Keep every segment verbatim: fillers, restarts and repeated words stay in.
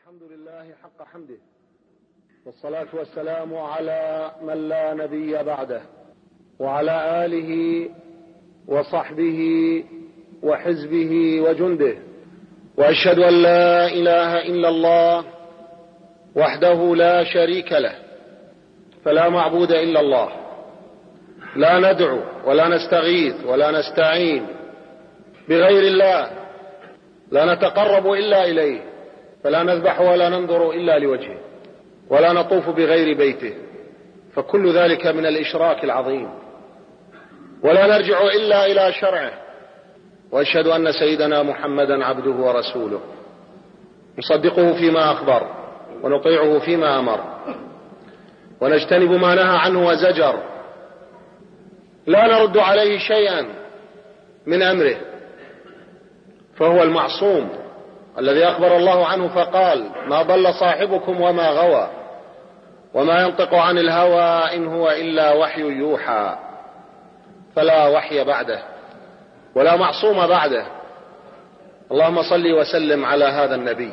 الحمد لله حق حمده، والصلاة والسلام على من لا نبي بعده، وعلى آله وصحبه وحزبه وجنده، وأشهد أن لا إله إلا الله وحده لا شريك له، فلا معبود إلا الله، لا ندعو ولا نستغيث ولا نستعين بغير الله، لا نتقرب إلا إليه، فلا نذبح ولا ننظر إلا لوجهه، ولا نطوف بغير بيته، فكل ذلك من الإشراك العظيم، ولا نرجع إلا إلى شرعه. وأشهد أن سيدنا محمدا عبده ورسوله، نصدقه فيما أخبر ونطيعه فيما أمر، ونجتنب ما نهى عنه وزجر، لا نرد عليه شيئا من أمره، فهو المعصوم الذي أخبر الله عنه فقال: ما ضل صاحبكم وما غوى، وما ينطق عن الهوى إن هو إلا وحي يوحى. فلا وحي بعده ولا معصوم بعده. اللهم صل وسلم على هذا النبي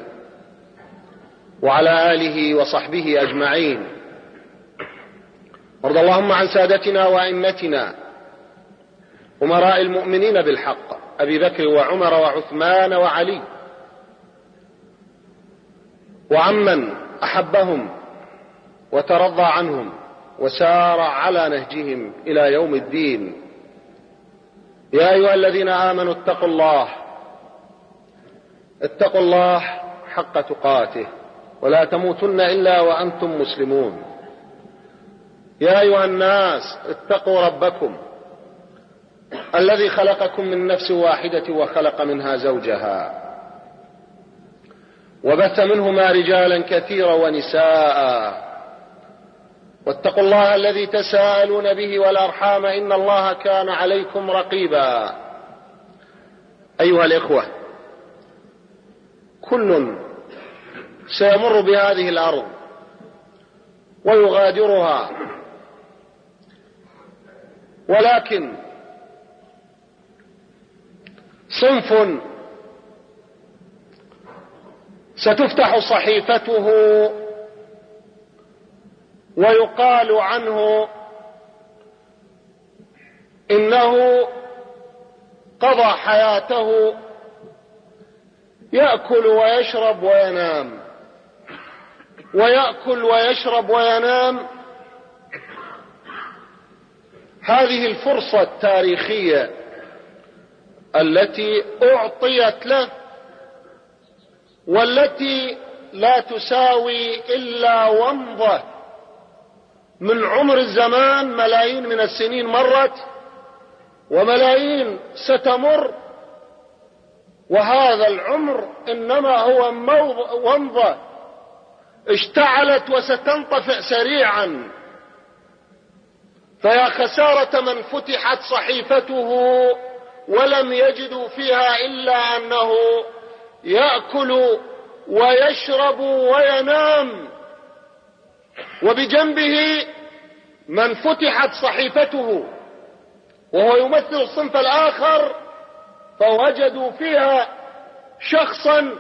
وعلى آله وصحبه أجمعين. وارض اللهم عن سادتنا وأئمتنا أمراء المؤمنين بالحق، أبي بكر وعمر وعثمان وعلي، وعمن أحبهم وترضى عنهم وسار على نهجهم إلى يوم الدين. يا أيها الذين آمنوا اتقوا الله اتقوا الله حق تقاته، ولا تموتن إلا وأنتم مسلمون. يا أيها الناس اتقوا ربكم الذي خلقكم من نفس واحدة وخلق منها زوجها، وبث منهما رجالا كثيرا ونساء، واتقوا الله الذي تساءلون به والأرحام إن الله كان عليكم رقيبا. أيها الإخوة، كل سيمر بهذه الأرض ويغادرها، ولكن صنف ستفتح صحيفته ويقال عنه إنه قضى حياته يأكل ويشرب وينام، ويأكل ويشرب وينام. هذه الفرصة التاريخية التي أعطيت له، والتي لا تساوي إلا ومضة من عمر الزمان. ملايين من السنين مرت وملايين ستمر، وهذا العمر إنما هو ومضة اشتعلت وستنطفئ سريعا. فيا خسارة من فتحت صحيفته ولم يجدوا فيها إلا أنه يأكل ويشرب وينام، وبجنبه من فتحت صحيفته وهو يمثل الصنف الآخر، فوجدوا فيها شخصا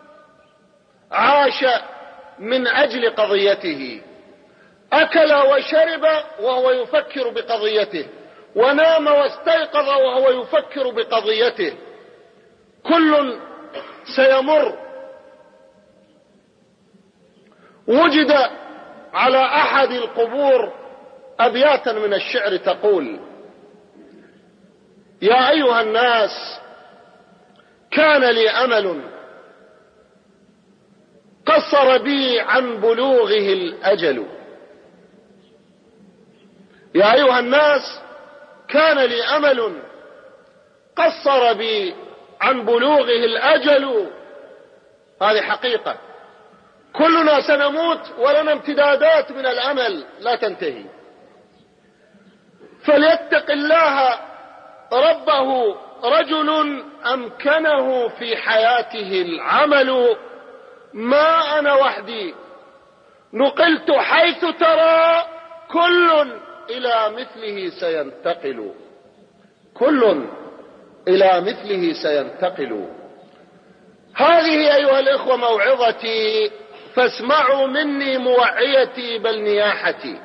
عاش من أجل قضيته، أكل وشرب وهو يفكر بقضيته، ونام واستيقظ وهو يفكر بقضيته. كل سيمر. وجد على أحد القبور أبياتا من الشعر تقول: يا أيها الناس، كان لي أمل قصر بي عن بلوغه الأجل. يا أيها الناس، كان لي أمل قصر بي عن بلوغه الأجل. هذه حقيقة، كلنا سنموت ولنا امتدادات من الأمل لا تنتهي. فليتق الله ربه رجل أمكنه في حياته العمل. ما أنا وحدي، نقلت حيث ترى، كل إلى مثله سينتقل، كل إلى مثله سينتقل. هذه أيها الإخوة موعظتي، فاسمعوا مني موعيتي بل نياحتي.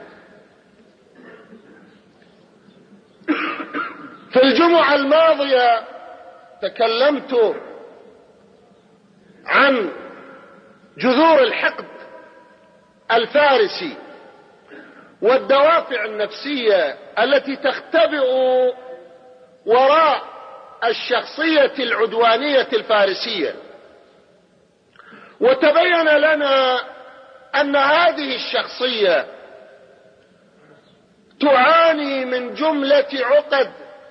في الجمعة الماضية تكلمت عن جذور الحقد الفارسي والدوافع النفسية التي تختبئ وراء الشخصية العدوانية الفارسية، وتبين لنا أن هذه الشخصية تعاني من جملة عقد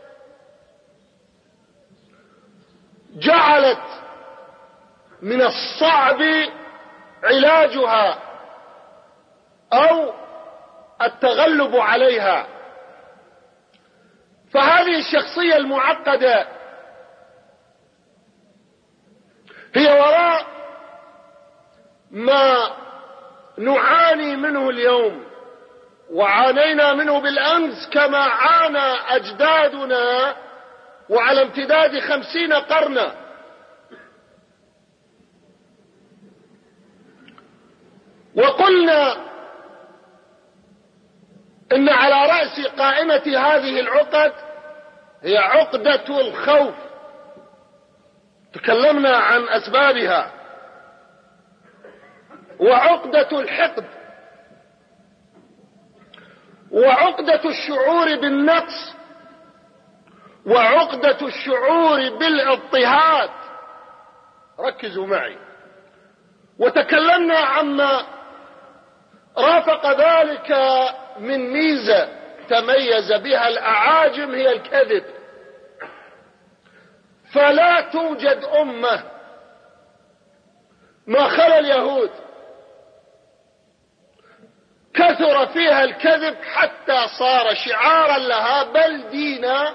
جعلت من الصعب علاجها أو التغلب عليها. فهذه الشخصية المعقدة هي وراء ما نعاني منه اليوم، وعانينا منه بالأمس كما عانى أجدادنا وعلى امتداد خمسين قرنا. وقلنا إن على رأس قائمة هذه العقد هي عقدة الخوف، تكلمنا عن أسبابها، وعقدة الحقد، وعقدة الشعور بالنقص، وعقدة الشعور بالاضطهاد. ركزوا معي. وتكلمنا عما رافق ذلك من ميزة تميز بها الأعاجم هي الكذب. فلا توجد أمة ما خلا اليهود كثر فيها الكذب حتى صار شعارا لها بل دينا،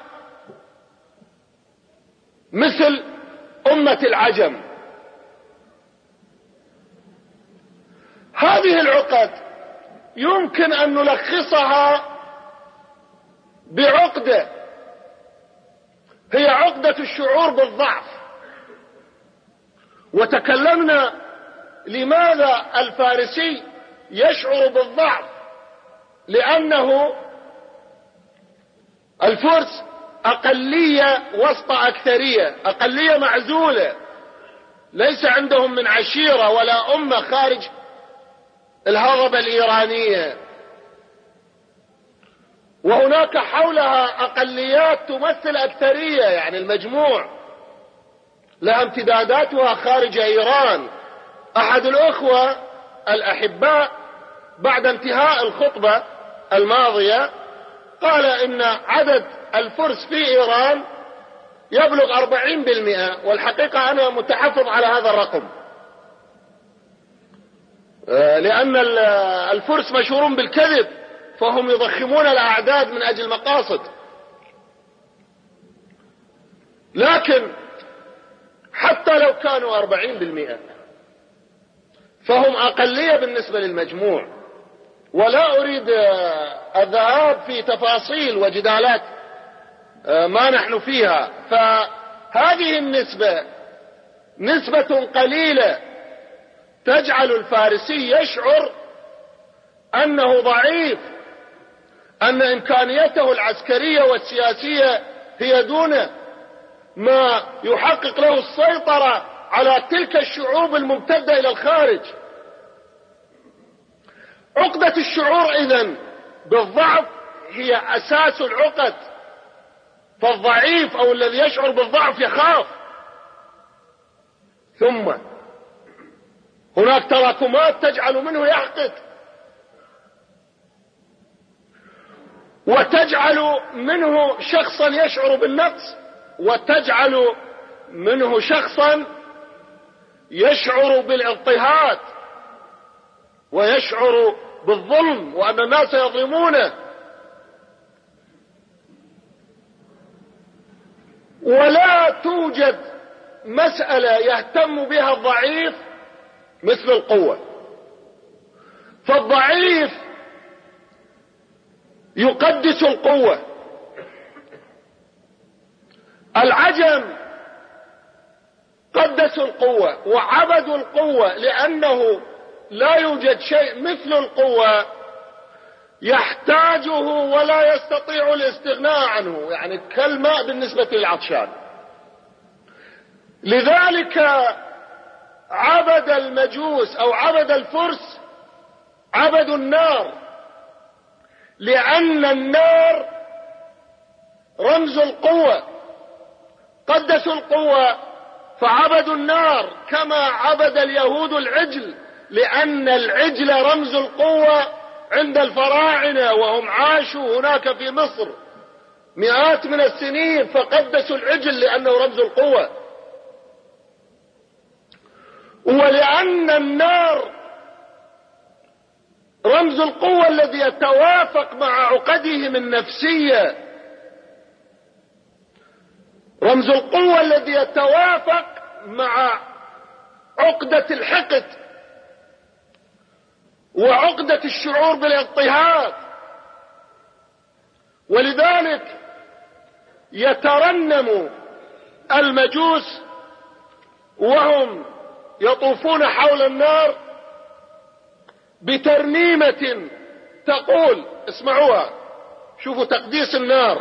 مثل أمة العجم. هذه العقد يمكن أن نلخصها بعقدة هي عقدة الشعور بالضعف. وتكلمنا لماذا الفارسي يشعر بالضعف، لأنه الفرس أقلية وسط أكثرية، أقلية معزولة، ليس عندهم من عشيرة ولا أمة خارج الهضبة الإيرانية، وهناك حولها أقليات تمثل أكثرية، يعني المجموع لها امتداداتها خارج إيران. أحد الأخوة الأحباء بعد انتهاء الخطبة الماضية قال إن عدد الفرس في إيران يبلغ أربعين بالمئة، والحقيقة أنا متحفظ على هذا الرقم، لأن الفرس مشهورون بالكذب، فهم يضخمون الأعداد من أجل المقاصد. لكن حتى لو كانوا أربعين بالمئة فهم أقلية بالنسبة للمجموع، ولا أريد الذهاب في تفاصيل وجدالات ما نحن فيها. فهذه النسبة نسبة قليلة تجعل الفارسي يشعر أنه ضعيف، أن إمكانيته العسكرية والسياسية هي دونه، ما يحقق له السيطرة على تلك الشعوب الممتدة إلى الخارج. عقدة الشعور إذن بالضعف هي أساس العقد، فالضعيف أو الذي يشعر بالضعف يخاف. ثم هناك تراكمات تجعل منه يحقد، وتجعل منه شخصا يشعر بالنقص، وتجعل منه شخصا يشعر بالاضطهاد ويشعر بالظلم وأن الناس يظلمونه. ولا توجد مسألة يهتم بها الضعيف مثل القوة، فالضعيف يقدس القوة. العجم قدسوا القوة وعبدوا القوة، لأنه لا يوجد شيء مثل القوة يحتاجه ولا يستطيع الاستغناء عنه، يعني كالماء بالنسبة للعطشان. لذلك عبد المجوس أو عبد الفرس عبدوا النار، لأن النار رمز القوة، قدسوا القوة فعبدوا النار، كما عبد اليهود العجل، لأن العجل رمز القوة عند الفراعنة، وهم عاشوا هناك في مصر مئات من السنين، فقدسوا العجل لأنه رمز القوة. ولأن النار رمز القوة الذي يتوافق مع عقدهم النفسية، رمز القوة الذي يتوافق مع عقدة الحقد وعقدة الشعور بالاضطهاد، ولذلك يترنم المجوس وهم يطوفون حول النار بترنيمة تقول، اسمعوها، شوفوا تقديس النار،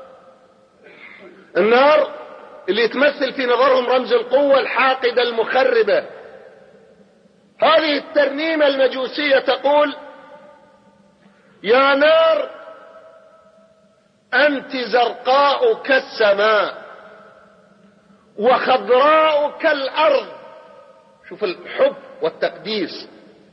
النار اللي تمثل في نظرهم رمز القوة الحاقدة المخربة. هذه الترنيمة المجوسية تقول: يا نار أنت زرقاء كالسماء وخضراء كالأرض. شوف الحب والتقديس.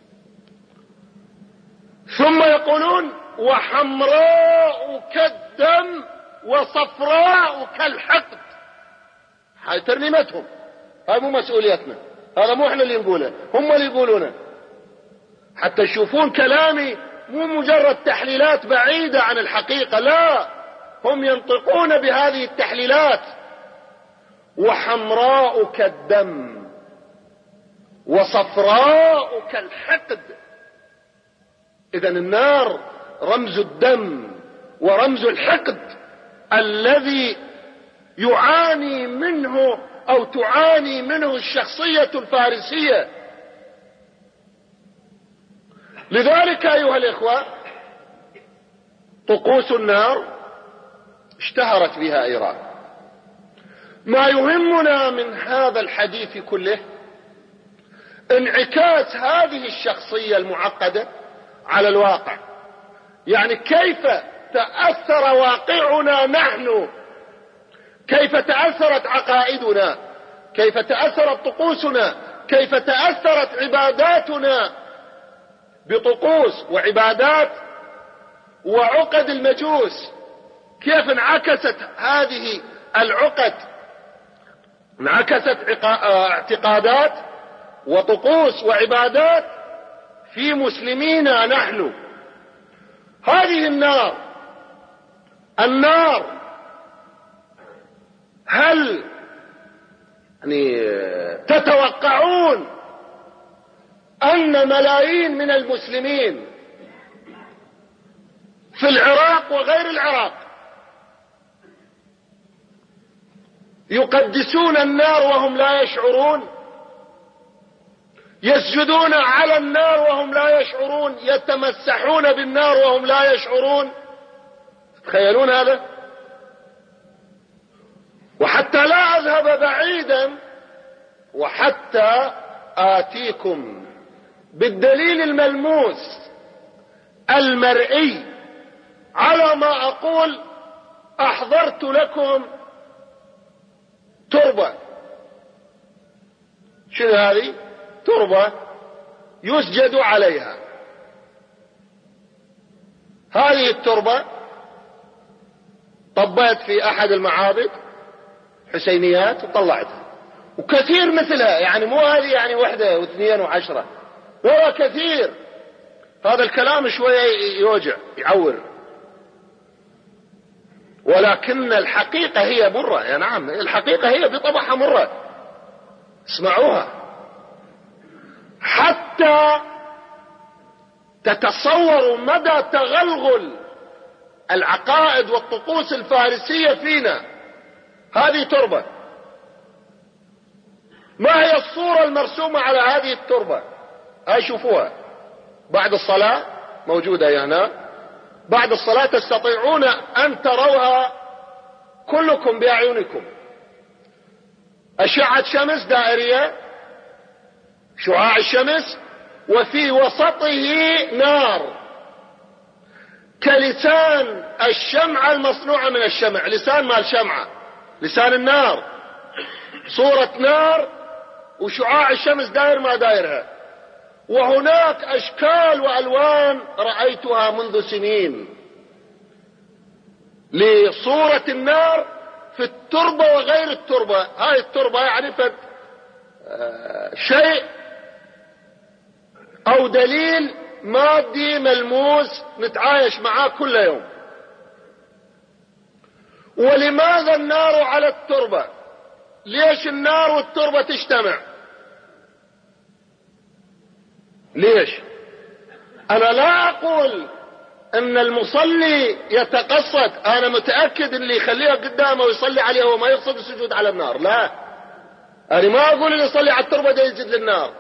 ثم يقولون: وحمراء كالدم وصفراء كالحقد. هاي ترنيمتهم، هاي مو مسؤوليتنا، هذا مو احنا اللي نقوله، هم اللي يقولونه. حتى تشوفون كلامي مو مجرد تحليلات بعيدة عن الحقيقة، لا، هم ينطقون بهذه التحليلات. وحمراء كالدم وصفراء كالحقد. إذن النار رمز الدم ورمز الحقد الذي يعاني منه أو تعاني منه الشخصية الفارسية. لذلك أيها الإخوة، طقوس النار اشتهرت بها إيران. ما يهمنا من هذا الحديث كله انعكاس هذه الشخصية المعقدة على الواقع، يعني كيف تأثر واقعنا نحن، كيف تأثرت عقائدنا، كيف تأثرت طقوسنا، كيف تأثرت عباداتنا بطقوس وعبادات وعقد المجوس، كيف انعكست هذه العقد، انعكست اعتقادات وطقوس وعبادات في مسلمينا نحن. هذه النار النار هل يعني تتوقعون أن ملايين من المسلمين في العراق وغير العراق يقدسون النار وهم لا يشعرون، يسجدون على النار وهم لا يشعرون، يتمسحون بالنار وهم لا يشعرون؟ تخيلون هذا؟ وحتى لا أذهب بعيدا، وحتى آتيكم بالدليل الملموس المرئي على ما أقول، أحضرت لكم تربة. شنو هذه؟ تربة يسجد عليها. هذه التربة طبيت في أحد المعابد حسينيات وطلعتها، وكثير مثلها، يعني مو هذه يعني واحدة واثنين وعشرة، ولا كثير. هذا الكلام شوية يوجع يعور، ولكن الحقيقة هي مرة. يا نعم، الحقيقة هي بطبعها مرة، اسمعوها حتى تتصوروا مدى تغلغل العقائد والطقوس الفارسية فينا. هذه تربة ما هي الصورة المرسومة على هذه التربة؟ هاي شوفوها بعد الصلاة، موجودة هنا بعد الصلاة، تستطيعون أن تروها كلكم بأعينكم. أشعة شمس دائرية، شعاع الشمس، وفي وسطه نار كلسان الشمعة المصنوعة من الشمع، لسان مال شمعة، لسان النار، صورة نار وشعاع الشمس داير ما دايرها. وهناك أشكال وألوان رأيتها منذ سنين لصورة النار في التربة وغير التربة. هاي التربة يعني فد شيء أو دليل مادي ملموس نتعايش معاه كل يوم. ولماذا النار على التربة؟ ليش النار والتربة تجتمع؟ ليش؟ أنا لا أقول أن المصلي يتقصد، أنا متأكد اللي يخليها قدامه ويصلي عليها وما يقصد السجود على النار، لا، أنا ما أقول اللي يصلي على التربة ده يسجد للنار،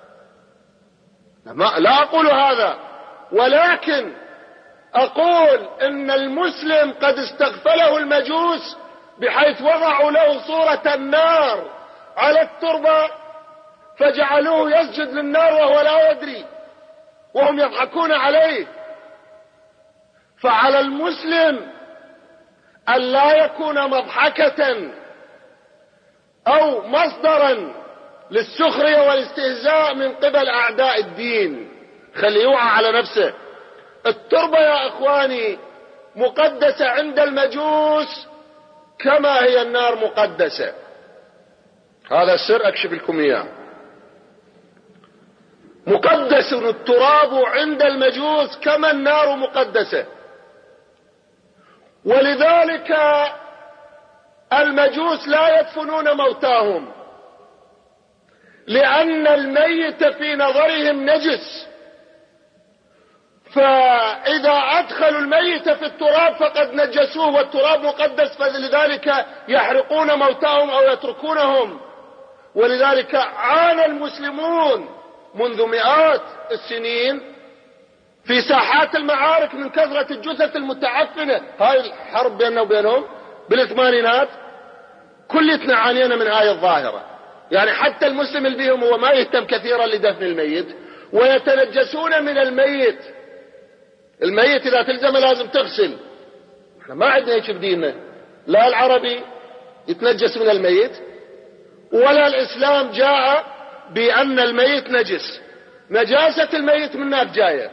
لا أقول هذا، ولكن أقول إن المسلم قد استغفله المجوس بحيث وضعوا له صورة النار على التربة فجعلوه يسجد للنار وهو لا يدري وهم يضحكون عليه. فعلى المسلم أن لا يكون مضحكة أو مصدرا للسخرية والاستهزاء من قبل أعداء الدين، خليه يوعى على نفسه. التربة يا إخواني مقدسة عند المجوس كما هي النار مقدسة، هذا السر أكشف لكم إياه. مقدس التراب عند المجوس كما النار مقدسة، ولذلك المجوس لا يدفنون موتاهم، لأن الميت في نظرهم نجس، فإذا أدخلوا الميت في التراب فقد نجسوه والتراب مقدس، فلذلك يحرقون موتاهم أو يتركونهم. ولذلك عانى المسلمون منذ مئات السنين في ساحات المعارك من كثرة الجثث المتعفنة. هاي الحرب بيننا وبينهم بالثمانينات كلتنا عانينا من هاي الظاهرة، يعني حتى المسلم اللي بيهم هو ما يهتم كثيرا لدفن الميت ويتنجسون من الميت. الميت إذا تلزم لازم تغسل، احنا ما عندنا هيك بديننا، لا العربي يتنجس من الميت ولا الإسلام جاء بأن الميت نجس، نجاسة الميت من هناك جاية.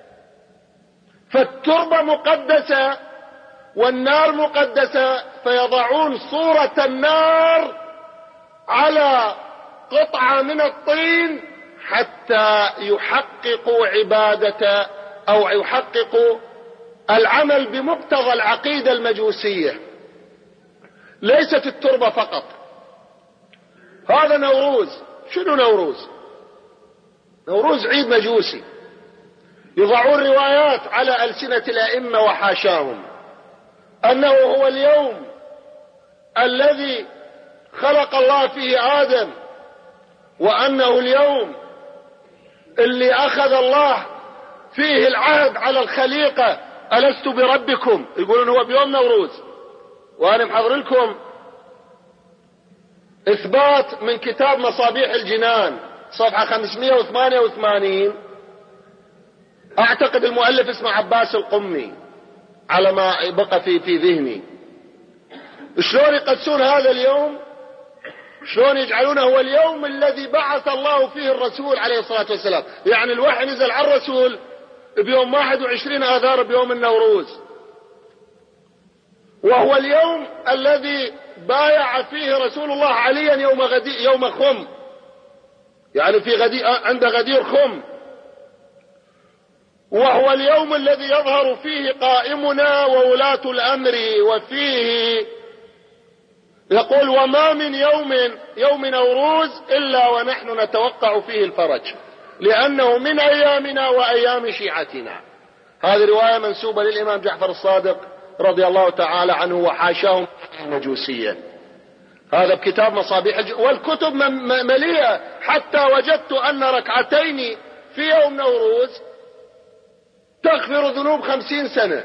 فالتربة مقدسة والنار مقدسة، فيضعون صورة النار على قطعة من الطين حتى يحققوا عبادة أو يحققوا العمل بمقتضى العقيدة المجوسية. ليست التربة فقط، هذا نوروز. شنو نوروز؟ نوروز عيد مجوسي، يضعون روايات على ألسنة الأئمة وحاشاهم أنه هو اليوم الذي خلق الله فيه آدم، وأنه اليوم اللي أخذ الله فيه العهد على الخليقة، ألست بربكم، يقولون هو بيوم نوروز. وأنا محضر لكم إثبات من كتاب مصابيح الجنان صفحة خمسمائة وثمانية وثمانين، أعتقد المؤلف اسمه عباس القمي على ما بقى في في ذهني. شلون يقدسون هذا اليوم؟ شلون يجعلونه هو اليوم الذي بعث الله فيه الرسول عليه الصلاة والسلام؟ يعني الوحي نزل على الرسول بيوم واحد وعشرين آذار بيوم النوروز، وهو اليوم الذي بايع فيه رسول الله عليا يوم غدي يوم خم، يعني في غدي عند غدير خم، وهو اليوم الذي يظهر فيه قائمنا وولاة الأمر، وفيه يقول وما من يوم يوم نوروز إلا ونحن نتوقع فيه الفرج لأنه من أيامنا وأيام شيعتنا. هذه رواية منسوبة للإمام جعفر الصادق رضي الله تعالى عنه وحاشاه المجوسية. هذا بكتاب مصابيح الج... والكتب مليئة، حتى وجدت أن ركعتين في يوم نوروز تغفر ذنوب خمسين سنة.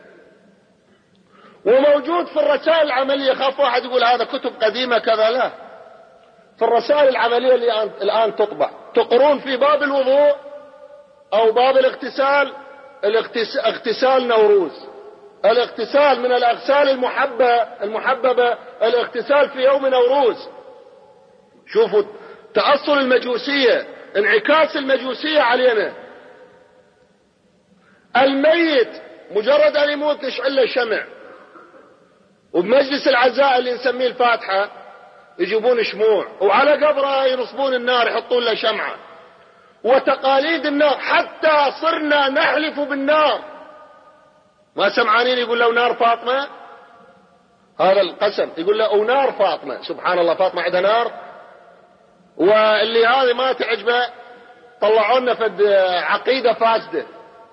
وموجود في الرسائل العملية، خاف واحد يقول هذا كتب قديمة كذا، لا، في الرسائل العملية اللي الآن تطبع تقرون في باب الوضوء أو باب الاغتسال، اغتسال نوروز، الاغتسال من الأغسال المحبة المحببة الاغتسال في يوم نوروز. شوفوا تأصل المجوسية، انعكاس المجوسية علينا. الميت مجرد أن يموت نشعل له شمع، وبمجلس العزاء اللي نسميه الفاتحة يجيبون شموع، وعلى قبره ينصبون النار يحطون له شمعة. وتقاليد النار حتى صرنا نحلف بالنار. ما سمعانين يقول له نار فاطمة؟ هذا القسم يقول له او نار فاطمة. سبحان الله، فاطمة عندها نار؟ واللي هذه ما تعجبه طلعوا لنا فد عقيدة فاسدة.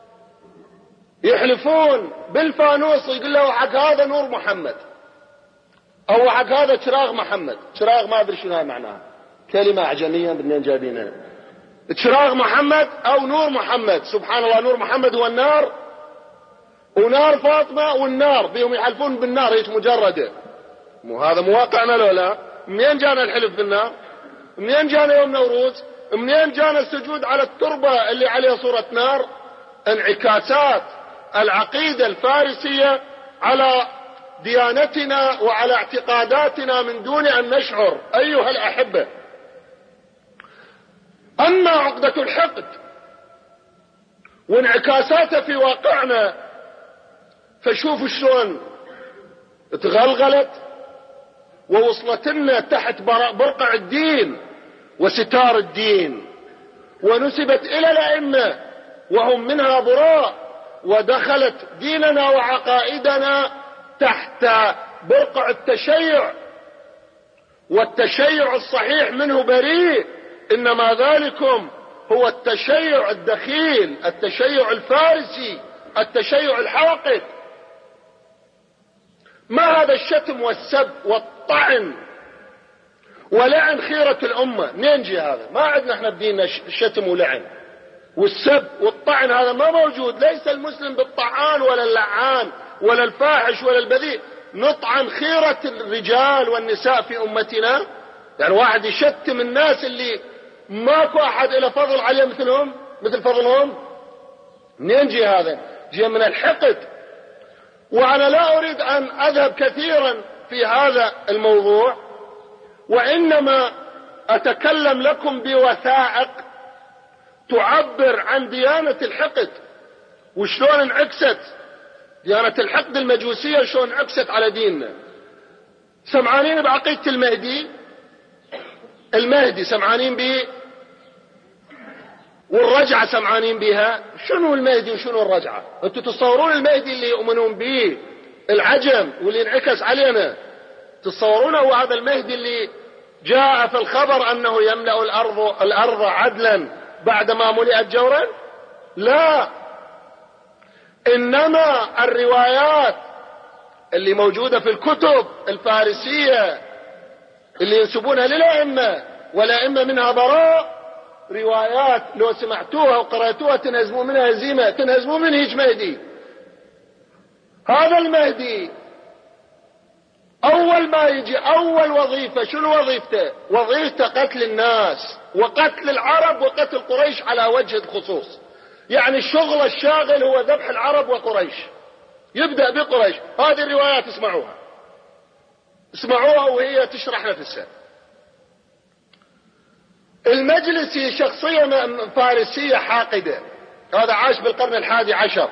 يحلفون بالفانوس يقول له حق هذا نور محمد، او حق هذا شراغ محمد. شراغ ما ادري شنو معناها، كلمة اعجمية منين جايبينها؟ شراغ محمد او نور محمد. سبحان الله، نور محمد هو النار، ونار فاطمة والنار بهم يحلفون بالنار هيك مجردة. مو هذا مواقعنا لو لا؟ منين جانا الحلف بالنار؟ منين جانا يوم نوروز؟ منين جانا السجود على التربة اللي عليها صورة نار؟ انعكاسات العقيدة الفارسية على ديانتنا وعلى اعتقاداتنا من دون ان نشعر ايها الاحبة. اما عقدة الحقد وانعكاساته في واقعنا، فشوفوا شلون تغلغلت ووصلت لنا تحت برقع الدين وستار الدين، ونسبت الى الائمة وهم منها براء، ودخلت ديننا وعقائدنا تحت برقع التشيع، والتشيع الصحيح منه بريء، انما ذلكم هو التشيع الدخيل، التشيع الفارسي، التشيع الحاقد. ما هذا الشتم والسب والطعن ولعن خيرة الأمة؟ منين جي هذا؟ ما عندنا احنا بديننا الشتم ولعن والسب والطعن، هذا ما موجود. ليس المسلم بالطعان ولا اللعان ولا الفاحش ولا البذيء. نطعن خيرة الرجال والنساء في أمتنا؟ يعني واحد يشتم الناس اللي ماكو أحد إلى فضل عليه مثلهم مثل فضلهم؟ منين جي هذا؟ جي من الحقد. وأنا لا أريد أن أذهب كثيرا في هذا الموضوع، وإنما أتكلم لكم بوثائق تعبر عن ديانة الحقد وشلون انعكست ديانة الحقد المجوسية، شلون انعكست على ديننا. سمعانين بعقيدة المهدي؟ المهدي سمعانين به؟ والرجعة سمعانين بها؟ شنو المهدي وشنو الرجعة؟ انتوا تصورون المهدي اللي يؤمنون به العجم واللي انعكس علينا، تصورونه هو هذا المهدي اللي جاء في الخبر انه يملأ الارض الارض عدلا بعدما ملئت جورا؟ لا، انما الروايات اللي موجودة في الكتب الفارسية اللي ينسبونها للأئمة والأئمة منها براء، روايات لو سمعتوها وقرأتوها تنهزموا منها هزيمة، تنهزموا من هيج مهدي. هذا المهدي اول ما يجي اول وظيفة شنو وظيفته؟ وظيفته قتل الناس وقتل العرب وقتل قريش على وجه الخصوص. يعني الشغل الشاغل هو ذبح العرب وقريش، يبدأ بقريش. هذه الروايات اسمعوها اسمعوها وهي تشرح نفسها. المجلسي شخصية فارسية حاقدة، هذا عاش بالقرن الحادي عشر.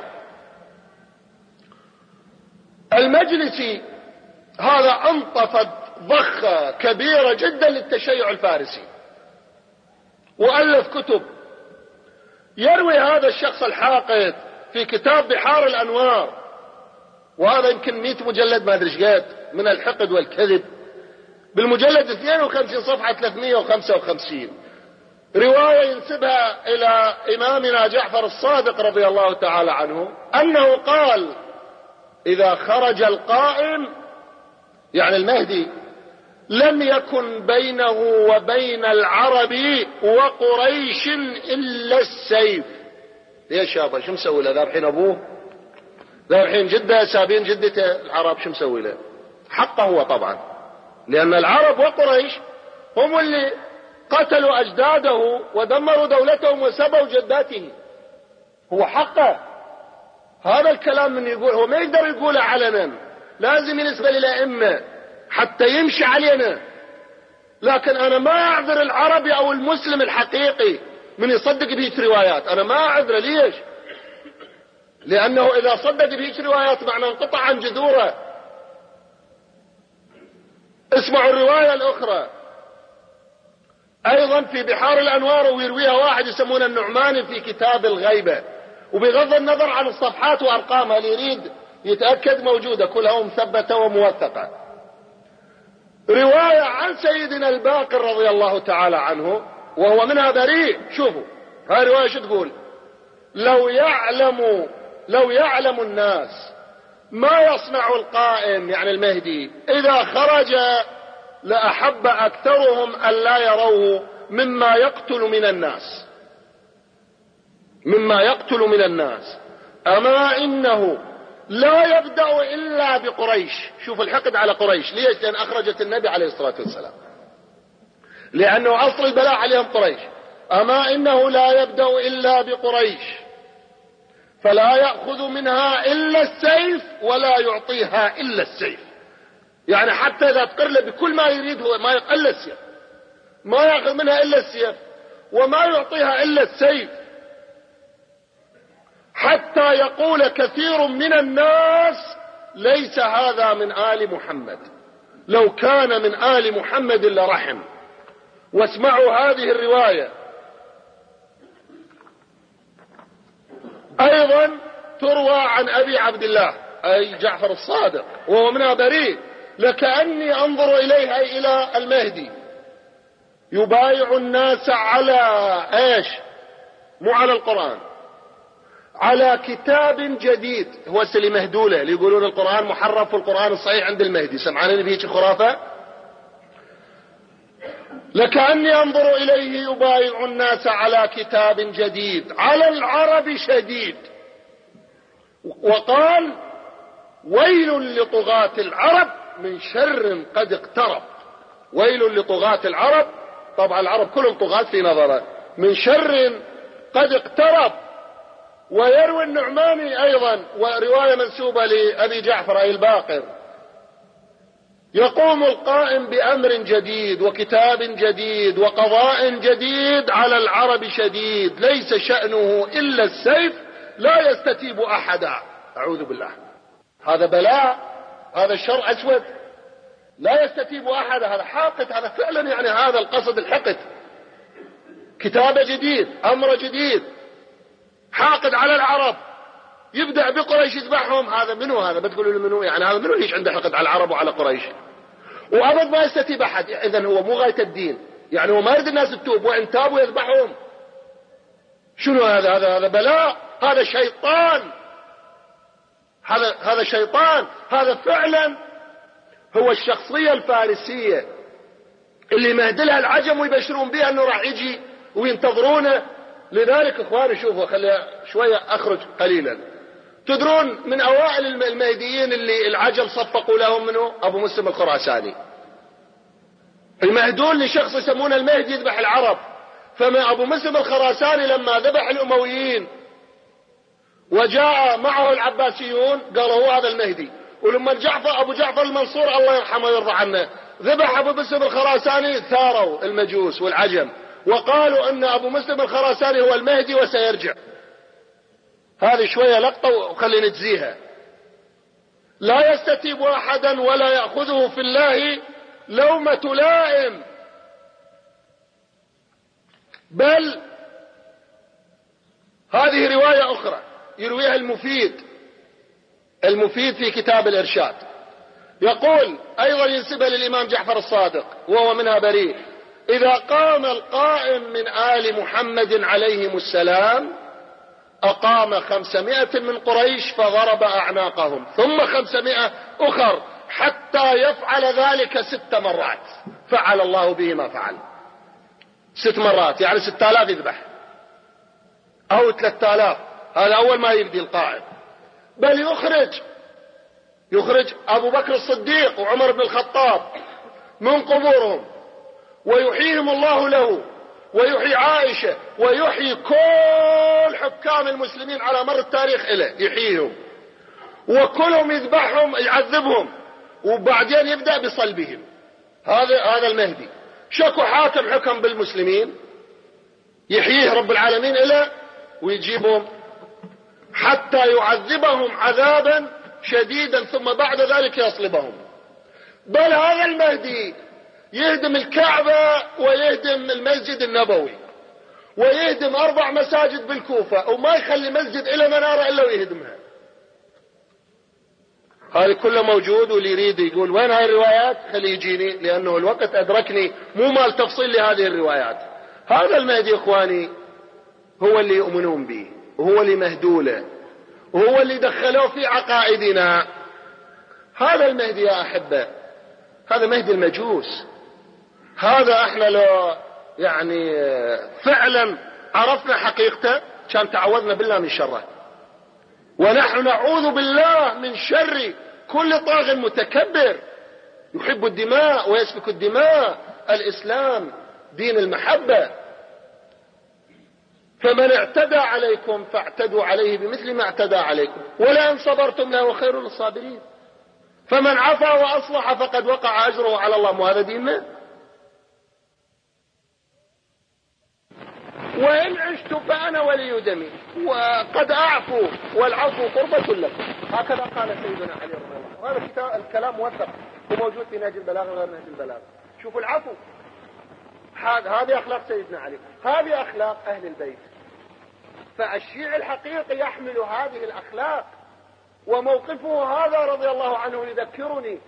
المجلسي هذا انطفت ضخة كبيرة جدا للتشيع الفارسي، وألف كتب. يروي هذا الشخص الحاقد في كتاب بحار الأنوار، وهذا يمكن مئة مجلد ما أدري قد من الحقد والكذب، بالمجلد اثنين وخمسين صفحة ثلاثمئة وخمسة وخمسين، رواية ينسبها إلى إمامنا جعفر الصادق رضي الله تعالى عنه أنه قال: إذا خرج القائم، يعني المهدي، لم يكن بينه وبين العرب وقريش إلا السيف. ليش يابا شو مسوي له؟ ذابحين أبوه، ذابحين جده، سابين جدته، العرب شو مسوي له؟ حقه هو طبعا، لأن العرب وقريش هم اللي قتلوا أجداده ودمروا دولتهم وسبوا جداته، هو حقه. هذا الكلام من يقول هو ما يقدر يقوله علنا، لازم ينسب للأئمة حتى يمشي علينا. لكن أنا ما أعذر العربي أو المسلم الحقيقي من يصدق بهيك روايات، أنا ما أعذره. ليش؟ لأنه إذا صدق بهيك روايات معنى انقطع عن جذوره. اسمعوا الرواية الأخرى أيضا في بحار الأنوار، ويرويها واحد يسمونه النعماني في كتاب الغيبة، وبغض النظر عن الصفحات وأرقامها اللي يريد يتأكد موجودة كلها مثبتة وموثقة. رواية عن سيدنا الباقر رضي الله تعالى عنه وهو منها بريء. شوفوا هاي رواية شو تقول: لو يعلم لو يعلم الناس ما يصنع القائم، يعني المهدي، إذا خرج لأحب أكثرهم أن لا يروه مما يقتل من الناس مما يقتل من الناس أما إنه لا يبدأ إلا بقريش. شوف الحقد على قريش. ليش؟ لأن أخرجت النبي عليه الصلاة والسلام، لأنه أصل البلاء عليهم قريش. أما إنه لا يبدأ إلا بقريش فلا يأخذ منها إلا السيف ولا يعطيها إلا السيف. يعني حتى إذا تقر بكل ما يريد هو ما يقل السيف، ما يأخذ منها إلا السيف وما يعطيها إلا السيف، حتى يقول كثير من الناس ليس هذا من آل محمد، لو كان من آل محمد لرحم. واسمعوا هذه الرواية أيضا تروى عن أبي عبد الله أي جعفر الصادق وهو منها بريء: لكأني أنظر إليها إلى المهدي يبايع الناس على إيش؟ مو على القرآن، على كتاب جديد. هو اللي مهدولة اللي يقولون القرآن محرف والقرآن الصحيح عند المهدي، سمعانين بهيك خرافة؟ لكأني أنظر إليه يبايع الناس على كتاب جديد على العرب شديد. وقال: ويل لطغاة العرب من شر قد اقترب. ويل لطغاة العرب، طبعا العرب كلهم طغاة في نظره، من شر قد اقترب. ويروي النعماني أيضا ورواية منسوبة لأبي جعفر أي الباقر: يقوم القائم بأمر جديد وكتاب جديد وقضاء جديد على العرب شديد، ليس شأنه إلا السيف لا يستتيب أحدا. أعوذ بالله، هذا بلاء، هذا الشر أسود، لا يستتيب أحدا، هذا حاقد، هذا فعلا يعني هذا القصد الحقد. كتاب جديد، أمر جديد، حاقد على العرب، يبدأ بقريش يذبحهم. هذا منو؟ هذا بتقولوا له منو؟ يعني هذا منو ليش عنده حقد على العرب وعلى قريش؟ وأبد ما يستتيب أحد. إذن هو مو غاية الدين، يعني هو ما يريد الناس تتوب، وإن تابوا يذبحهم. شنو هذا؟ هذا هذا بلاء، هذا شيطان، هذا هذا شيطان، هذا فعلا هو الشخصية الفارسية اللي مهدلها العجم ويبشرون بها انه راح يجي وينتظرونه. لذلك اخواني شوفوا، خلي شوية اخرج قليلا. تدرون من اوائل المهديين اللي العجم صفقوا لهم منه؟ ابو مسلم الخراساني، المهدول لشخص يسمونه المهدي يذبح العرب. فما ابو مسلم الخراساني لما ذبح الامويين وجاء معه العباسيون قالوا هو هذا المهدي. ولما جعفر ابو جعفر المنصور الله يرحمه ويرضى عنه ذبح ابو مسلم الخراساني، ثاروا المجوس والعجم وقالوا ان ابو مسلم الخراساني هو المهدي وسيرجع. هذه شوية لقطة وخلي نجزيها. لا يستتيب احدا ولا يأخذه في الله لومة لائم، بل هذه رواية اخرى يرويها المفيد المفيد في كتاب الارشاد، يقول ايضا ينسبها للامام جعفر الصادق وهو منها بريء: اذا قام القائم من آل محمد عليهم السلام اقام خمسمائة من قريش فضرب اعناقهم، ثم خمسمائة اخر حتى يفعل ذلك ست مرات، فعل الله به ما فعل. ست مرات يعني ستة آلاف يذبح أو ثلاثة آلاف، هذا أول ما يبدي القائد. بل يخرج يخرج أبو بكر الصديق وعمر بن الخطاب من قبورهم، ويحييهم الله له، ويحيي عائشة، ويحيي كل حكام المسلمين على مر التاريخ إله يحييهم، وكلهم يذبحهم يعذبهم، وبعدين يبدأ بصلبهم. هذا هذا المهدي. شكو حاكم حكم بالمسلمين يحييه رب العالمين إله ويجيبهم حتى يعذبهم عذابا شديدا، ثم بعد ذلك يصلبهم. بل هذا المهدي يهدم الكعبة ويهدم المسجد النبوي ويهدم أربع مساجد بالكوفة، وما يخلي مسجد إلى منارة إلا ويهدمها. هذا كله موجود، واللي يريد يقول وين هاي الروايات خلي يجيني، لأنه الوقت أدركني مو مال تفصيل لهذه الروايات. هذا المهدي إخواني هو اللي يؤمنون به، وهو اللي مهدوله، وهو اللي دخلوه في عقائدنا. هذا المهدي يا أحبة، هذا مهدي المجوس. هذا احنا لو يعني فعلا عرفنا حقيقته كان تعوذنا بالله من شره، ونحن نعوذ بالله من شر كل طاغ متكبر يحب الدماء ويسفك الدماء. الإسلام دين المحبة، فمن اعتدى عليكم فاعتدوا عليه بمثل ما اعتدى عليكم، ولئن صبرتم لهو خير للصابرين. فمن عفا وأصلح فقد وقع أجره على الله. مو هذا ديننا؟ وإن عشت فأنا ولي دمي وقد أعفو والعفو قربة لكم. هكذا قال سيدنا علي رضي الله عنه. هذا الكلام موثق وموجود في نهج البلاغة وغير نهج البلاغة. شوفوا العفو، هذه أخلاق سيدنا علي، هذه أخلاق أهل البيت. فالشيعي الحقيقي يحمل هذه الأخلاق، وموقفه هذا رضي الله عنه يذكرني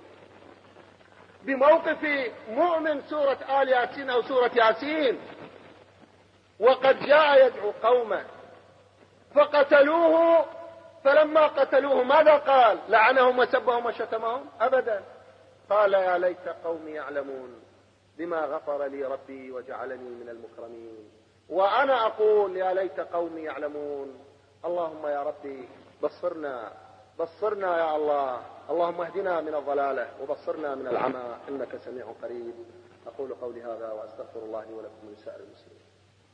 بموقف مؤمن سورة آل ياسين أو سورة ياسين، وقد جاء يدعو قومه فقتلوه، فلما قتلوه ماذا قال؟ لعنهم وسبهم وشتمهم؟ أبدا، قال يا ليت قومي يعلمون بما غفر لي ربي وجعلني من المكرمين. وأنا أقول يا ليت قومي يعلمون. اللهم يا ربي بصرنا بصرنا يا الله، اللهم اهدنا من الضلالة وبصرنا من العمى، إنك سميع قريب. أقول قولي هذا وأستغفر الله لي ولكم من سائر المسلمين.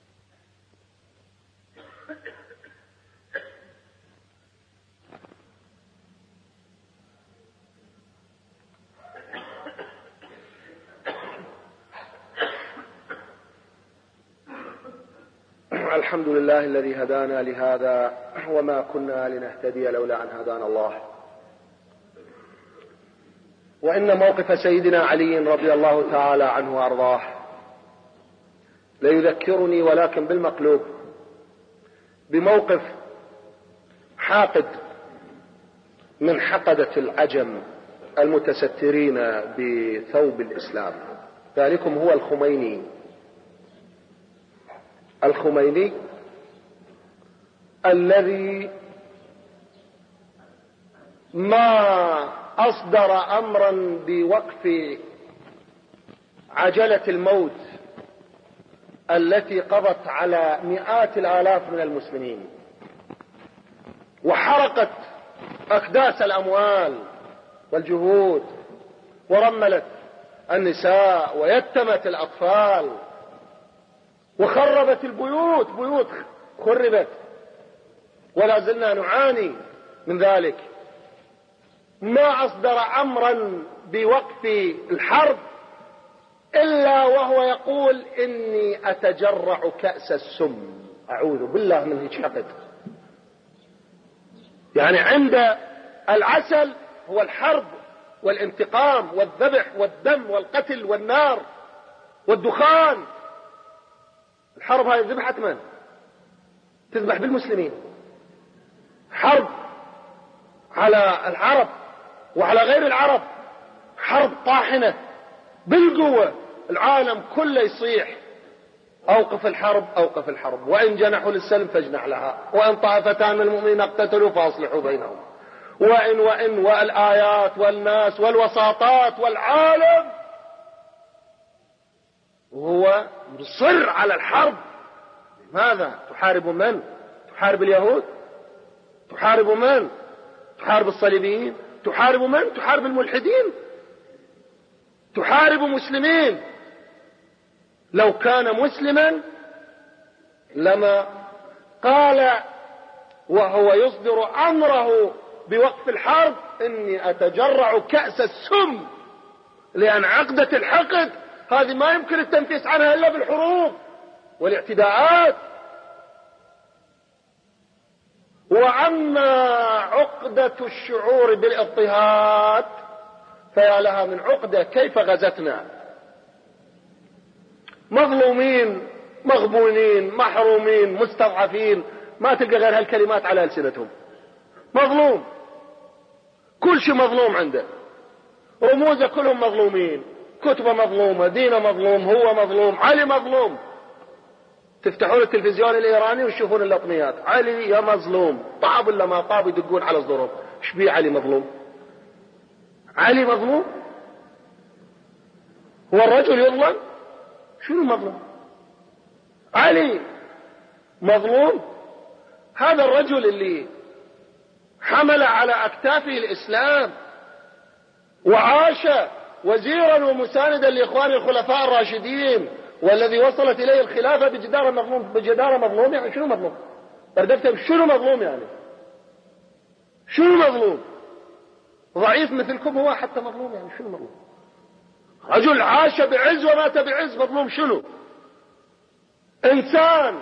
الحمد لله الذي هدانا لهذا وما كنا لنهتدي لولا أن هدانا الله. وإن موقف سيدنا علي رضي الله تعالى عنه وأرضاه ليذكرني ولكن بالمقلوب بموقف حاقد من حقدة العجم المتسترين بثوب الإسلام، ذلكم هو الخميني. الخميني الذي ما أصدر أمرا بوقف عجلة الموت التي قضت على مئات الآلاف من المسلمين، وحرقت أكداس الأموال والجهود، ورملت النساء ويتمت الأطفال، وخربت البيوت، بيوت خربت، ولا زلنا نعاني من ذلك. ما أصدر أمرا بوقف الحرب إلا وهو يقول إني أتجرع كأس السم. أعوذ بالله من هيك حقد. يعني عند العسل هو الحرب والانتقام والذبح والدم والقتل والنار والدخان. الحرب هاي ذبحت من؟ تذبح بالمسلمين. حرب على العرب وعلى غير العرب، حرب طاحنة بالقوة، العالم كله يصيح أوقف الحرب أوقف الحرب، وإن جنحوا للسلم فاجنح لها، وإن طائفتان من المؤمنين اقتتلوا فأصلحوا بينهم. وإن وإن والآيات والناس والوساطات والعالم، وهو مصر على الحرب. ماذا تحارب؟ من تحارب؟ اليهود؟ تحارب من؟ تحارب الصليبيين؟ تحارب من؟ تحارب الملحدين؟ تحارب مسلمين. لو كان مسلما لما قال وهو يصدر أمره بوقف الحرب: إني أتجرع كأس السم، لأن عقدة الحقد هذه ما يمكن التنفيس عنها إلا بالحروب والاعتداءات. وأما عقدة الشعور بالاضطهاد فيا لها من عقدة كيف غزتنا، مظلومين مغبونين محرومين مستضعفين، ما تلقى غير هالكلمات على ألسنتهم. مظلوم، كل شيء مظلوم عنده، رموزه كلهم مظلومين، كتبه مظلومة، دينه مظلوم، هو مظلوم، علي مظلوم. تفتحون التلفزيون الإيراني وتشوفون اللطميات: علي يا مظلوم، طاب ولا ما طاب، يدقون على صدورهم. ايش بيه علي مظلوم؟ علي مظلوم؟ هو الرجل يظلم؟ شنو مظلوم؟ علي مظلوم؟ هذا الرجل اللي حمل على أكتافه الإسلام وعاش وزيرا ومساندا لإخوان الخلفاء الراشدين، والذي وصلت إليه الخلافة بجدارة مظلوم. بجدارة مظلوم يعني شنو مظلوم؟ تردفتهم شنو مظلوم يعني؟ شنو مظلوم؟ ضعيف مثلكم هو حتى مظلوم يعني شنو مظلوم؟ رجل عاش بعز ومات بعز، مظلوم شنو؟ إنسان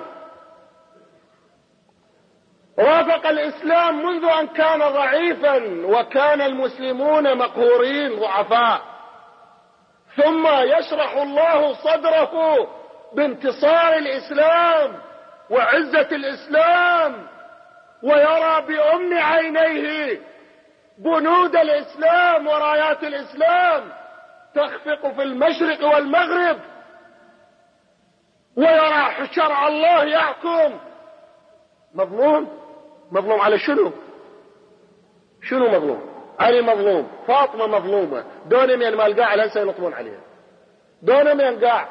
وافق الإسلام منذ أن كان ضعيفا وكان المسلمون مقهورين ضعفاء، ثم يشرح الله صدره بانتصار الإسلام وعزة الإسلام، ويرى بأم عينيه بنود الإسلام ورايات الإسلام تخفق في المشرق والمغرب، ويرى شرع الله يحكم. مظلوم؟ مظلوم على شنو؟ شنو مظلوم؟ علي مظلوم، فاطمة مظلومة، دون من ما القاع هسه يلطمون عليها، دون من قاع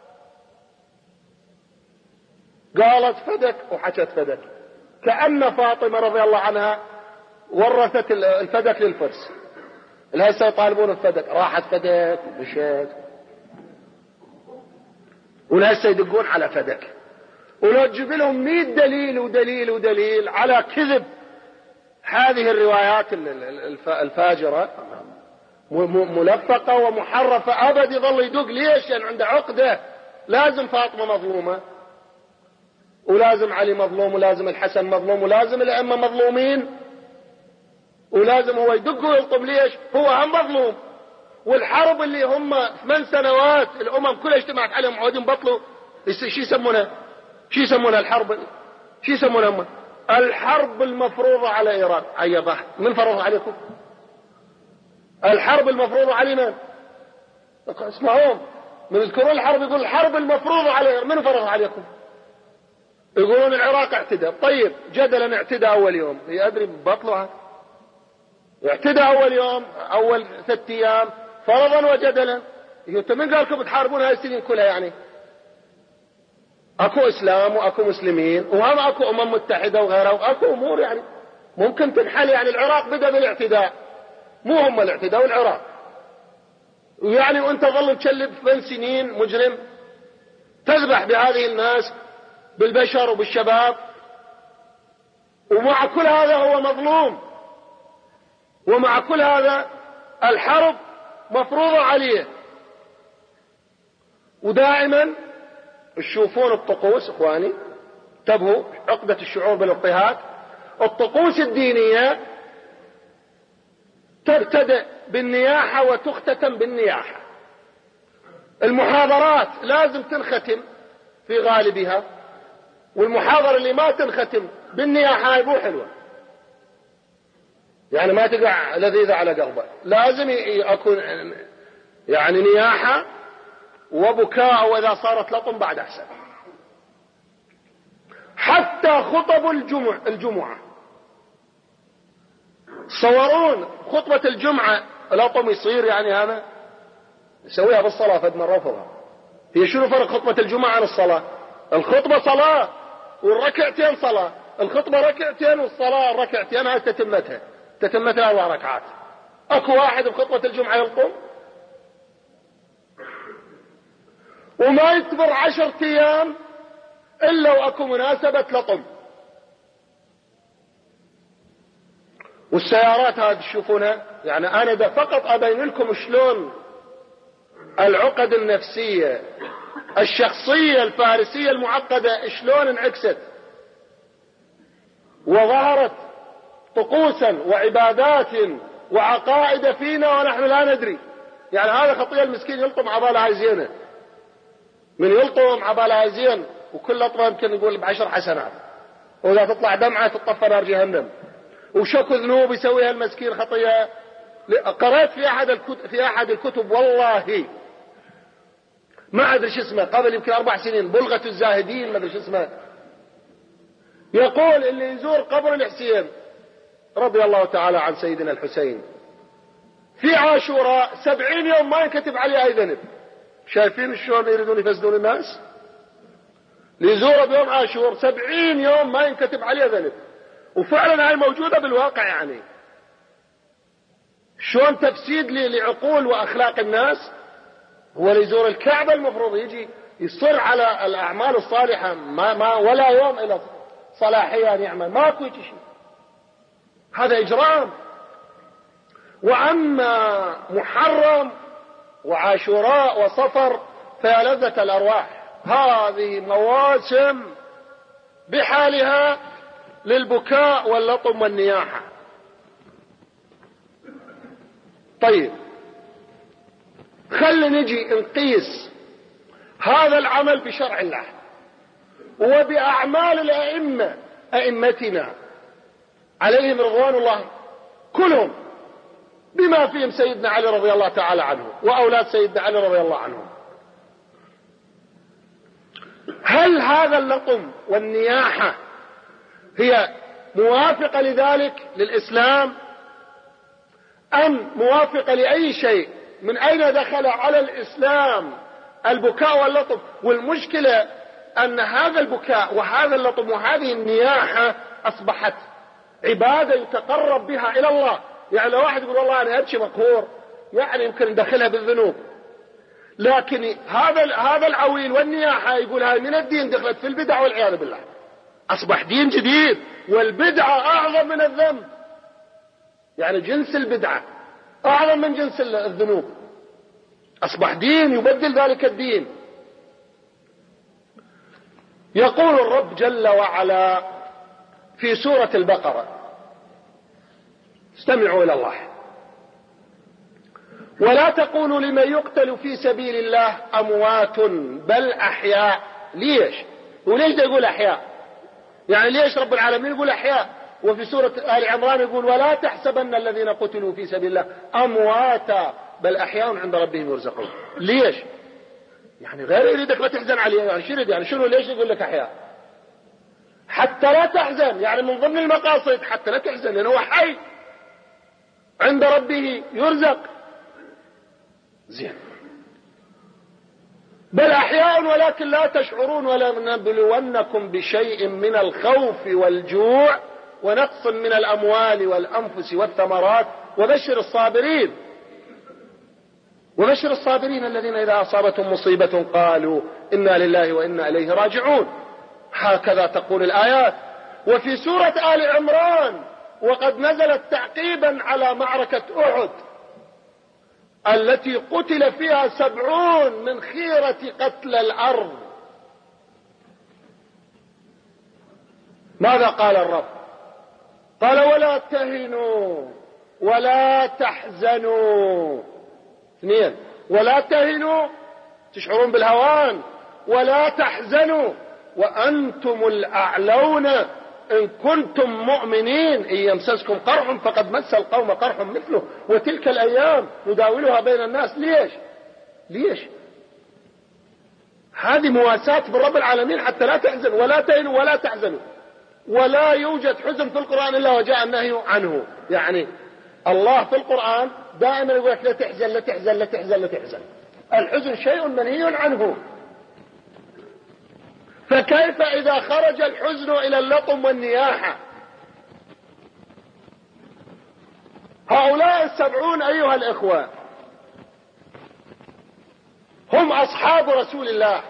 قالت فدك وحكت فدك، كأن فاطمة رضي الله عنها ورثت الفدك للفرس. الهسه يطالبون الفدك، راحت فدك ومشت، والهسه يدقون على فدك. ولو تجيب لهم مئة دليل ودليل ودليل على كذب هذه الروايات الفاجرة ملفقة ومحرفة، أبد يظل يدق. ليش؟ يعني عنده عقدة. لازم فاطمة مظلومة، ولازم علي مظلوم، ولازم الحسن مظلوم، ولازم الأئمة مظلومين، ولازم هو يدق ويلطم. ليش؟ هو هم مظلوم. والحرب اللي هم ثمان سنوات الأمم كلها اجتمعت عليهم عودين بطلوا، شو يسمونها؟ شو يسمونها الحرب؟ شو يسمونها هم؟ الحرب المفروضة على إيران. أي ضحك، من فرضها عليكم؟ الحرب المفروضة علينا. اسمعون، من يذكرون الحرب يقول الحرب المفروضة على إيران، من فرضها عليكم؟ يقولون العراق اعتدى. طيب جدلا اعتدى أول يوم، أدري بطلها، اعتدى أول يوم، أول ثلاثة أيام، فرضا وجدلا. انتم من قال لكم تحاربون هاي السنين كلها؟ يعني اكو اسلام واكو مسلمين وهم اكو امم متحدة وغيرها واكو امور يعني ممكن تنحل. يعني العراق بدأ بالاعتداء، مو هم الاعتداء والعراق. ويعني وانت ظل تشلب ثمان سنين مجرم تذبح بهذه الناس بالبشر وبالشباب، ومع كل هذا هو مظلوم، ومع كل هذا الحرب مفروضة عليه. ودائما تشوفون الطقوس اخواني، انتبهوا، عقدة الشعور بالاضطهاد. الطقوس الدينية تبتدأ بالنياحة وتختتم بالنياحة. المحاضرات لازم تنختم في غالبها، والمحاضرة اللي ما تنختم بالنياحة هاي مو حلوة، يعني ما تقع لذيذة على قلبه. لازم يكون يعني نياحة وبكاء، وإذا صارت لطم بعد أحسن. حتى خطب الجمع الجمعة تصورون خطبة الجمعة لطم يصير يعني هذا يسويها بالصلاة فد من رفضها. هي شنو فرق خطبة الجمعة عن الصلاة؟ الخطبة صلاة والركعتين صلاة، الخطبة ركعتين والصلاة ركعتين، هذه تتمتها تتمتها أربع ركعات. أكو واحد بخطبة الجمعة يلطم وما يكبر عشرة أيام إلا وأكو مناسبة لطم. والسيارات هذه تشوفونها، يعني أنا ده فقط أبين لكم شلون العقد النفسية الشخصية الفارسية المعقدة شلون انعكست وظهرت طقوسا وعبادات وعقائد فينا ونحن لا ندري. يعني هذا خطية المسكين يلطم عبالة هاي زينة، من يلطم عبالة هاي زين وكل لطمة يمكن يقول بعشر حسنات، وإذا تطلع دمعة تطفى نار جهنم. وشكو ذنوب يسويها المسكين خطية. قرأت في أحد الكتب في أحد الكتب والله ما أدري شو اسمه قبل يمكن أربع سنين، بلغة الزاهدين ما أدري شو اسمه، يقول اللي يزور قبر الحسين رضي الله تعالى عن سيدنا الحسين في عاشوراء سبعين يوم ما ينكتب عليه أي ذنب. شايفين شلون يريدون يفسدون الناس؟ ليزوره بيوم عاشور سبعين يوم ما ينكتب عليه ذنب، وفعلا هاي موجودة بالواقع. يعني شلون تفسيد لعقول وأخلاق الناس. هو اللي يزور الكعبة المفروض يجي يصر على الأعمال الصالحة، ما, ما ولا يوم إلى صلاحية أن يعمل، ماكو شيء، هذا إجرام. وأما محرم وعاشوراء وصفر فيا لذة الأرواح، هذه مواسم بحالها للبكاء واللطم والنياحة. طيب خلينا نجي نقيس هذا العمل بشرع الله وبأعمال الأئمة أئمتنا عليهم رضوان الله كلهم، بما فيهم سيدنا علي رضي الله تعالى عنه وأولاد سيدنا علي رضي الله عنهم. هل هذا اللطم والنياحة هي موافقة لذلك للإسلام أم موافقة لأي شيء؟ من أين دخل على الإسلام البكاء واللطم؟ والمشكلة أن هذا البكاء وهذا اللطم وهذه النياحة أصبحت عبادة يتقرب بها إلى الله. يعني لو واحد يقول والله أنا أبكي مقهور، يعني يمكن ندخلها بالذنوب، لكن هذا هذا العويل والنياحة يقول هاي من الدين، دخلت في البدع والعياذ بالله. أصبح دين جديد، والبدعة أعظم من الذنب. يعني جنس البدعة أعظم من جنس الذنوب، أصبح دين يبدل ذلك الدين. يقول الرب جل وعلا في سورة البقرة، استمعوا إلى الله: ولا تقولوا لمن يقتل في سبيل الله أموات بل أحياء. ليش؟ وليش يقول أحياء؟ يعني ليش رب العالمين يقول أحياء وفي سورة آل عمران يقول ولا تحسبن الذين قتلوا في سبيل الله أمواتا بل أحياء عند ربهم يرزقون؟ ليش؟ يعني غير يريدك لا تحزن عليه. يعني شو يريد؟ يعني شنو ليش يقول لك أحياء؟ حتى لا تحزن، يعني من ضمن المقاصد حتى لا تحزن، لأنه هو حي عند ربه يرزق. زين، بل أحياء ولكن لا تشعرون ولنبلونكم بشيء من الخوف والجوع ونقص من الأموال والأنفس والثمرات وبشر الصابرين وبشر الصابرين الذين إذا أصابتهم مصيبة قالوا إنا لله وإنا إليه راجعون. هكذا تقول الآيات. وفي سورة آل عمران وقد نزلت تعقيبا على معركة أحد التي قتل فيها سبعون من خيرة قتل الأرض، ماذا قال الرب؟ قال ولا تهنوا ولا تحزنوا. اثنين، ولا تهنوا تشعرون بالهوان، ولا تحزنوا وأنتم الأعلون إن كنتم مؤمنين. إن يمسسكم قرح فقد مس القوم قرح مثله وتلك الأيام نداولها بين الناس. ليش؟ ليش؟ هذه مواساة بالرب العالمين حتى لا تحزن. ولا تهنوا ولا تحزنوا، ولا يوجد حزن في القرآن إلا وجاء النهي عنه. يعني الله في القرآن دائما يقول لك لا تحزن لا تحزن لا تحزن لا تحزن. الحزن شيء منهي عنه، فكيف إذا خرج الحزن إلى اللطم والنياحة؟ هؤلاء السبعون أيها الإخوة هم أصحاب رسول الله،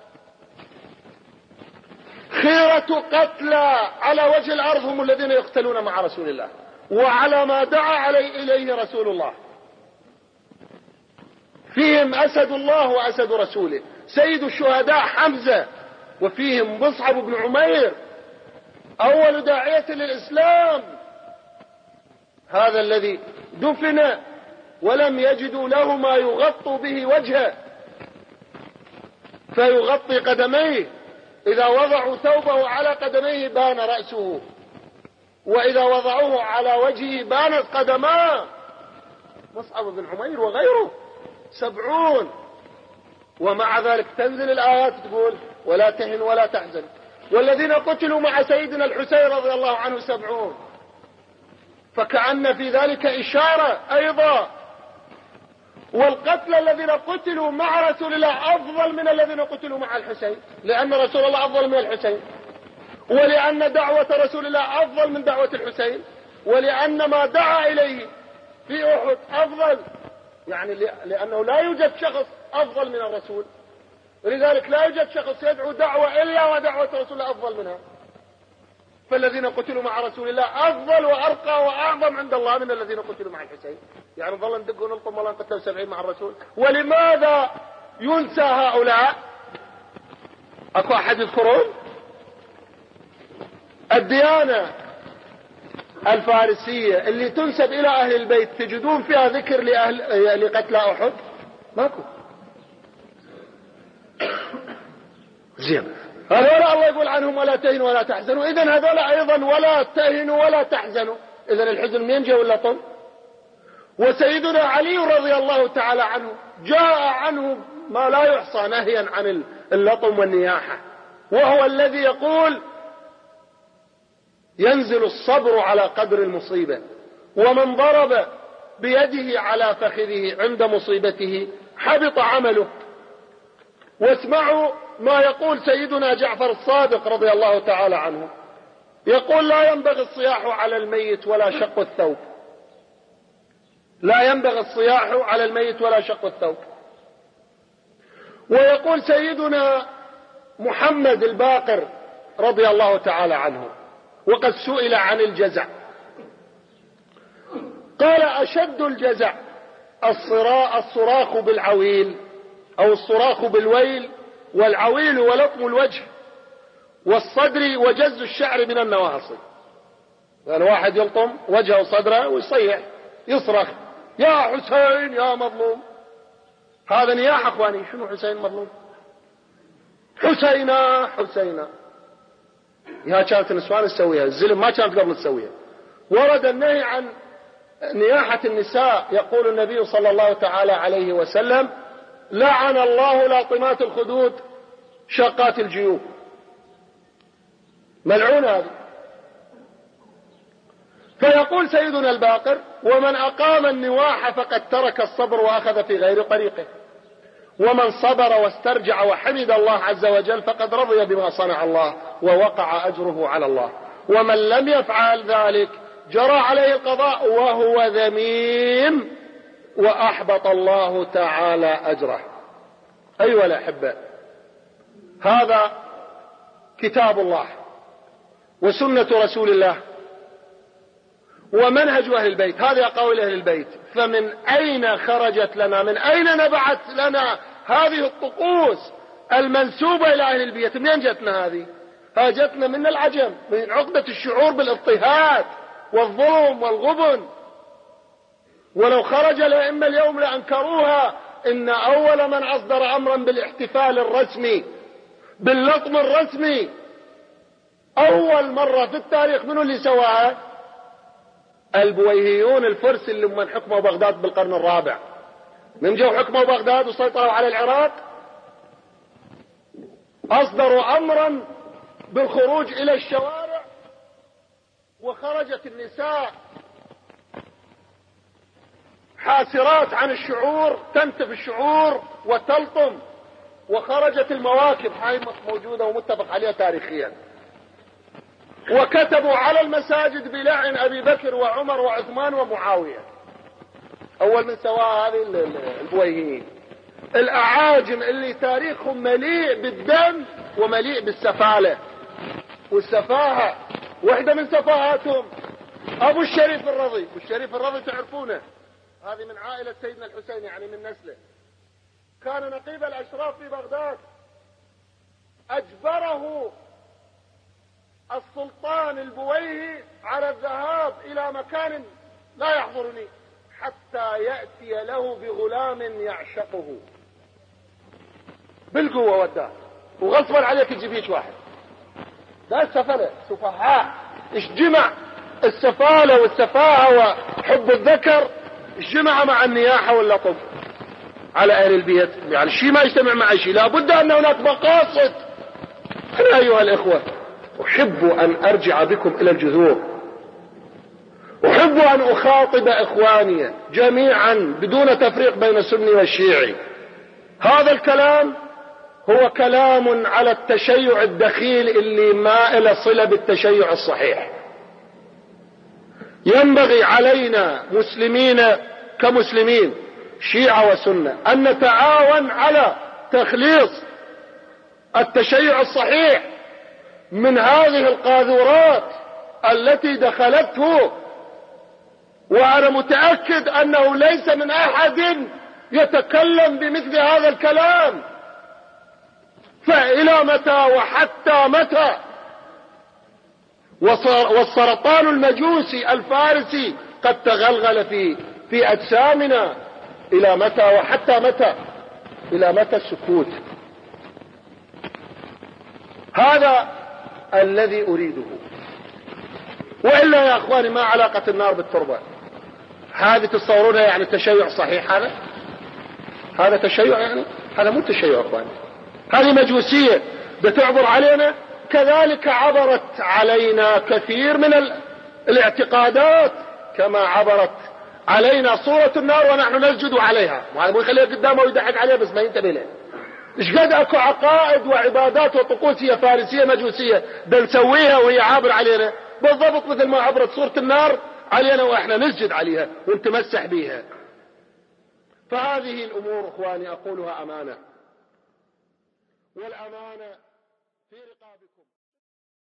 خيرة قتلى على وجه الأرض هم الذين يقتلون مع رسول الله وعلى ما دعا عليه إليه رسول الله. فيهم أسد الله وأسد رسوله، سيد الشهداء حمزة، وفيهم مصعب بن عمير أول داعية للإسلام، هذا الذي دفن ولم يجدوا له ما يغطوا به وجهه فيغطي قدميه، إذا وضعوا ثوبه على قدميه بان رأسه، وإذا وضعوه على وجهه بانت قدماه. مصعب بن عمير وغيره سبعون، ومع ذلك تنزل الآيات تقول ولا تهن ولا تحزن. والذين قتلوا مع سيدنا الحسين رضي الله عنه سبعون، فكأن في ذلك إشارة أيضا. والقتلى الذين قتلوا مع رسول الله أفضل من الذين قتلوا مع الحسين، لأن رسول الله أفضل من الحسين، ولأن دعوة رسول الله أفضل من دعوة الحسين، ولأن ما دعا إليه في أحد أفضل، يعني لأنه لا يوجد شخص أفضل من الرسول، ولذلك لا يوجد شخص يدعو دعوة إلا ودعوة رسول الله أفضل منها. فالذين قتلوا مع رسول الله أفضل وأرقى وأعظم عند الله من الذين قتلوا مع الحسين. يعني ظل ندق ونلطم والله قتلوا سبعين مع الرسول. ولماذا ينسى هؤلاء؟ أكو أحد يذكرون؟ الديانة الفارسية اللي تنسب إلى أهل البيت تجدون فيها ذكر لأهل لقتلى أحد؟ ماكو. زين، هذولا الله يقول عنهم ولا تهنوا ولا تحزنوا، إذن هذولا أيضا ولا تهنوا ولا تحزنوا، إذن الحزن منين جاء ولا طن؟ وسيدنا علي رضي الله تعالى عنه جاء عنه ما لا يحصى نهيا عن اللطم والنياحة، وهو الذي يقول ينزل الصبر على قدر المصيبة، ومن ضرب بيده على فخذه عند مصيبته حبط عمله. واسمعوا ما يقول سيدنا جعفر الصادق رضي الله تعالى عنه، يقول لا ينبغي الصياح على الميت ولا شق الثوب، لا ينبغي الصياح على الميت ولا شق الثوب. ويقول سيدنا محمد الباقر رضي الله تعالى عنه وقد سئل عن الجزع، قال أشد الجزع الصراخ بالعويل أو الصراخ بالويل، والعويل ولطم الوجه والصدر وجز الشعر من النواصي. يعني واحد يلطم وجهه وصدره ويصيح يصرخ يا حسين يا مظلوم، هذا نياح اخواني. شنو حسين مظلوم؟ حسينا حسينا، يا كانت النسوان تسويها، الزلم ما كانت قبل تسويها. ورد النهي عن نياحة النساء، يقول النبي صلى الله تعالى عليه وسلم لعن الله لاطمات الخدود شقات الجيوب، ملعون هذه. فيقول سيدنا الباقر ومن أقام النواح فقد ترك الصبر وأخذ في غير طريقه، ومن صبر واسترجع وحمد الله عز وجل فقد رضي بما صنع الله ووقع أجره على الله، ومن لم يفعل ذلك جرى عليه القضاء وهو ذميم وأحبط الله تعالى أجره. أيها الأحبة، هذا كتاب الله وسنة رسول الله ومنهج أهل البيت، هذا قول أهل البيت. فمن أين خرجت لنا، من أين نبعت لنا هذه الطقوس المنسوبة إلى أهل البيت؟ منين جتنا هذه؟ هاجتنا من العجم، من عقدة الشعور بالاضطهاد والظلم والغبن. ولو خرج الأئمة اليوم لأنكروها. إن أول من أصدر أمرا بالاحتفال الرسمي باللطم الرسمي أول مرة في التاريخ منو اللي سواها؟ البويهيون الفرس اللي من حكموا بغداد بالقرن الرابع. من جو حكموا بغداد وسيطروا على العراق أصدروا أمرا بالخروج إلى الشوارع خرجت النساء حاسرات عن الشعور، تنتف الشعور وتلطم، وخرجت المواكب هاي موجودة ومتفق عليها تاريخيا، وكتبوا على المساجد بلعن أبي بكر وعمر وعثمان ومعاوية، أول من سواها هذه البويهيين الأعاجم اللي تاريخهم مليء بالدم ومليء بالسفالة والسفاهة. واحدة من سفاهاتهم أبو الشريف الرضي. أبو الشريف الرضي تعرفونه، هذه من عائلة سيدنا الحسين، يعني من نسله، كان نقيب الأشراف في بغداد. أجبره السلطان البويهي على الذهاب إلى مكان لا يحضرني حتى يأتي له بغلام يعشقه، بالقوة وداه، وغصبا عليك تجيبيش واحد. لا السفلة سفهاء، ايش جمع السفالة والسفاهة وحب الذكر، ايش جمع مع النياحة واللطف على أهل البيت؟ يعني شيء ما يجتمع مع شيء، لابد أن هناك مقاصد. أنا أيها الإخوة أحب أن أرجع بكم إلى الجذور، أحب أن أخاطب إخواني جميعا بدون تفريق بين السني والشيعي. هذا الكلام هو كلام على التشيع الدخيل اللي ما إلى صلة بالتشيع الصحيح. ينبغي علينا مسلمين كمسلمين شيعة وسنة أن نتعاون على تخليص التشيع الصحيح من هذه القاذورات التي دخلته، وأنا متأكد أنه ليس من أحد يتكلم بمثل هذا الكلام. فإلى متى وحتى متى؟ والسرطان المجوسي الفارسي قد تغلغل في في أجسامنا. إلى متى وحتى متى؟ إلى متى السكوت؟ هذا الذي أريده. وإلا يا أخواني ما علاقة النار بالتربة؟ هذه تصورونها يعني تشيع صحيح؟ هذا هذا تشيع؟ يعني هذا مو تشيع أخواني، هذه مجوسية بتعبر علينا. كذلك عبرت علينا كثير من الاعتقادات كما عبرت علينا صورة النار ونحن نسجد عليها. وهذا مو يخليه قدامه ويضحك عليه بس ما ينتبه له. ايش قد اكو عقائد وعبادات وطقوسية فارسية مجوسية بنسويها وهي عابر علينا بالضبط مثل ما عبرت صورة النار علينا واحنا نسجد عليها ونتمسح بيها. فهذه الامور اخواني اقولها امانة، والامانة